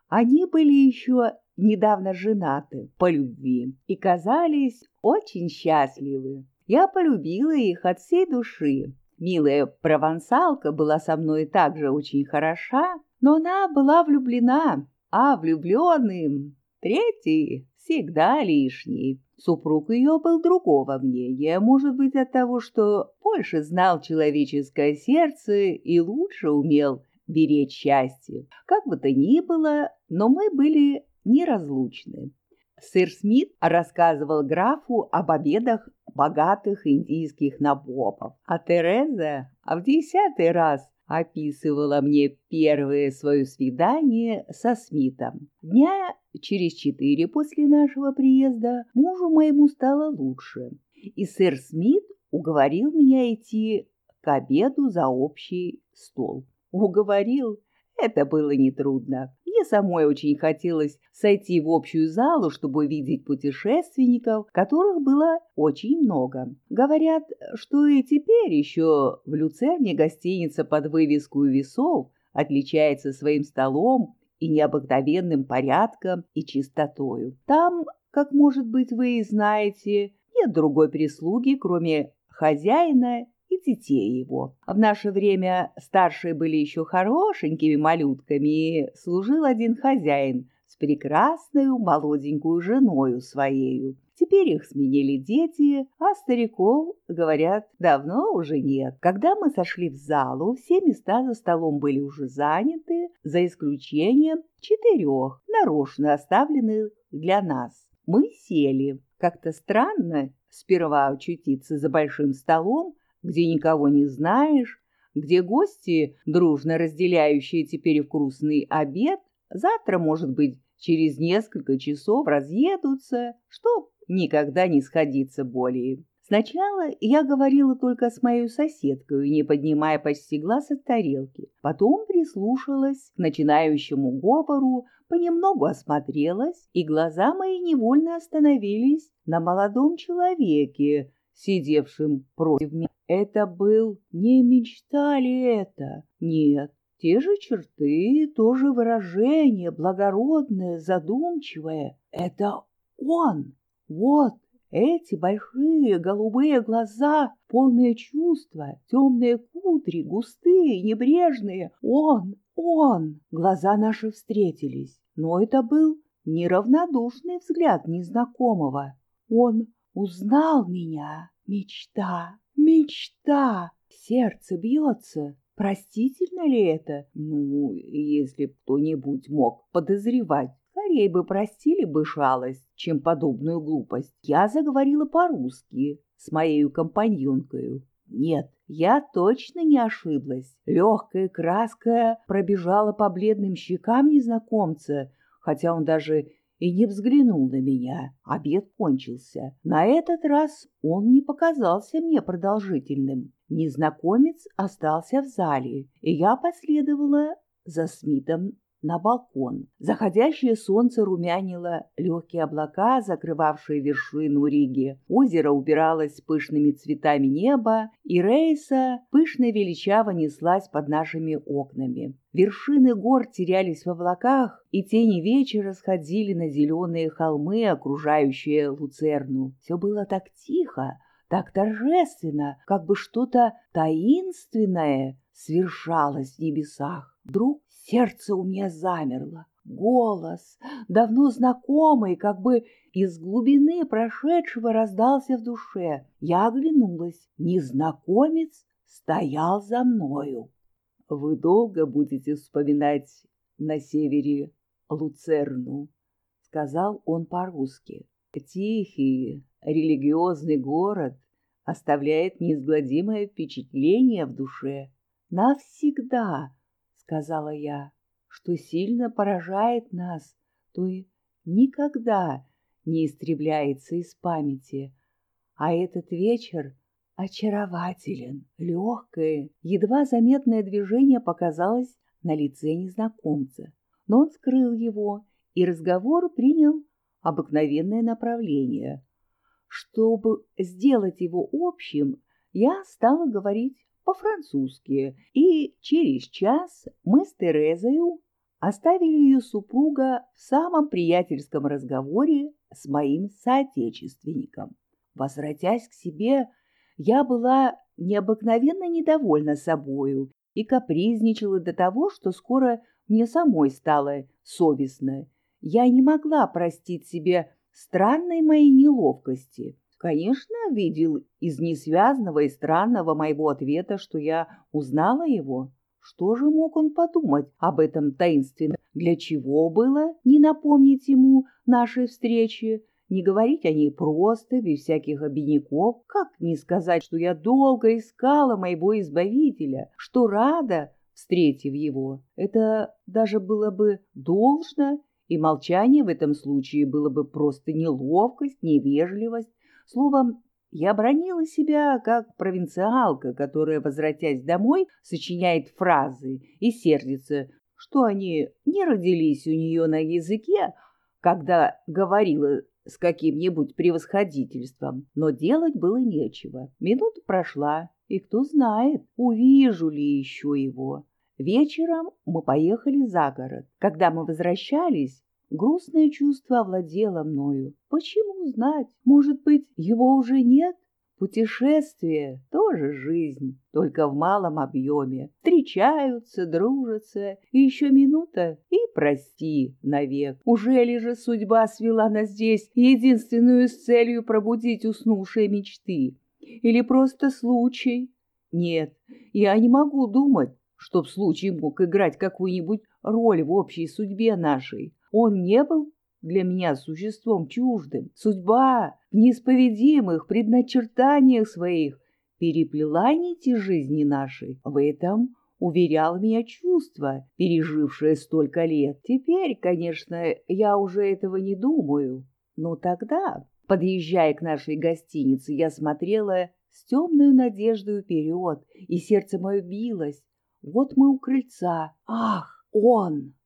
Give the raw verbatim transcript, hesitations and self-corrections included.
Они были еще недавно женаты по любви и казались очень счастливы. Я полюбила их от всей души. Милая провансалка была со мной также очень хороша, но она была влюблена, а влюбленным третий всегда лишний. Супруг ее был другого мнения, может быть, от того, что больше знал человеческое сердце и лучше умел беречь счастье. Как бы то ни было, но мы были неразлучны. Сэр Смит рассказывал графу об обедах богатых индийских набобов, а Тереза в десятый раз описывала мне первое свое свидание со Смитом. Дня через четыре после нашего приезда мужу моему стало лучше, и сэр Смит уговорил меня идти к обеду за общий стол. Уговорил? Это было нетрудно. Мне самой очень хотелось сойти в общую залу, чтобы увидеть путешественников, которых было очень много. Говорят, что и теперь еще в Люцерне гостиница под вывеску весов отличается своим столом и необыкновенным порядком и чистотою. Там, как, может быть, вы и знаете, нет другой прислуги, кроме хозяина и детей его. В наше время старшие были еще хорошенькими малютками, и служил один хозяин с прекрасной молоденькую женою своею. Теперь их сменили дети, а стариков, говорят, давно уже нет. Когда мы сошли в залу, все места за столом были уже заняты, за исключением четырех, нарочно оставленных для нас. Мы сели. Как-то странно сперва очутиться за большим столом, где никого не знаешь, где гости, дружно разделяющие теперь вкусный обед, завтра, может быть, через несколько часов разъедутся, чтоб никогда не сходиться более. Сначала я говорила только с моей соседкой, не поднимая почти глаз от тарелки. Потом прислушалась к начинающему говору, понемногу осмотрелась, и глаза мои невольно остановились на молодом человеке, сидевшим против меня. Это был не мечта ли это? Нет, те же черты, то же выражение, благородное, задумчивое. Это он. Вот эти большие голубые глаза, полные чувства, темные кудри, густые, небрежные. Он, он. Глаза наши встретились, но это был неравнодушный взгляд незнакомого. Он узнал меня. Мечта, мечта. Сердце бьется. Простительно ли это? Ну, если б кто-нибудь мог подозревать, скорее бы простили бы шалость, чем подобную глупость. Я заговорила по-русски с моею компаньонкою. Нет, я точно не ошиблась. Легкая краска пробежала по бледным щекам незнакомца, хотя он даже и не взглянул на меня. Обед кончился. На этот раз он не показался мне продолжительным. Незнакомец остался в зале, и я последовала за Смитом на балкон. Заходящее солнце румянило легкие облака, закрывавшие вершину Риги. Озеро убиралось пышными цветами неба, и рейса пышно величаво неслась под нашими окнами. Вершины гор терялись в облаках, и тени вечера сходили на зеленые холмы, окружающие Луцерну. Все было так тихо, так торжественно, как бы что-то таинственное свершалось в небесах. Вдруг сердце у меня замерло. Голос, давно знакомый, как бы из глубины прошедшего, раздался в душе. Я оглянулась. Незнакомец стоял за мною. «Вы долго будете вспоминать на севере Луцерну?» — сказал он по-русски. «Тихий, религиозный город оставляет неизгладимое впечатление в душе». «Навсегда», — сказала я, — «что сильно поражает нас, то и никогда не истребляется из памяти. А этот вечер очарователен». Легкое, едва заметное движение показалось на лице незнакомца, но он скрыл его, и разговор принял обыкновенное направление. Чтобы сделать его общим, я стала говорить по-французски, и через час мы с Терезою оставили ее супруга в самом приятельском разговоре с моим соотечественником. Возвратясь к себе, я была необыкновенно недовольна собою и капризничала до того, что скоро мне самой стало совестно. Я не могла простить себе странной моей неловкости. Конечно, видел из несвязного и странного моего ответа, что я узнала его. Что же мог он подумать об этом таинственном? Для чего было не напомнить ему нашей встречи, не говорить о ней просто, без всяких обиняков? Как не сказать, что я долго искала моего избавителя, что рада, встретив его? Это даже было бы должно, и молчание в этом случае было бы просто неловкость, невежливость. Словом, я бранила себя, как провинциалка, которая, возвратясь домой, сочиняет фразы и сердится, что они не родились у нее на языке, когда говорила с каким-нибудь превосходительством. Но делать было нечего. Минута прошла, и кто знает, увижу ли еще его. Вечером мы поехали за город. Когда мы возвращались, грустное чувство овладело мною. Почему знать? Может быть, его уже нет? Путешествие — тоже жизнь, только в малом объеме. Встречаются, дружатся, и еще минута — и прости навек. Ужели же судьба свела нас здесь единственную с целью пробудить уснувшие мечты? Или просто случай? Нет, я не могу думать, чтоб случай мог играть какую-нибудь роль в общей судьбе нашей. Он не был для меня существом чуждым. Судьба в неисповедимых предначертаниях своих переплела нити жизни нашей. В этом уверял меня чувство, пережившее столько лет. Теперь, конечно, я уже этого не думаю. Но тогда, подъезжая к нашей гостинице, я смотрела с темной надеждой вперед, и сердце мое билось. Вот мы у крыльца. Ах, он!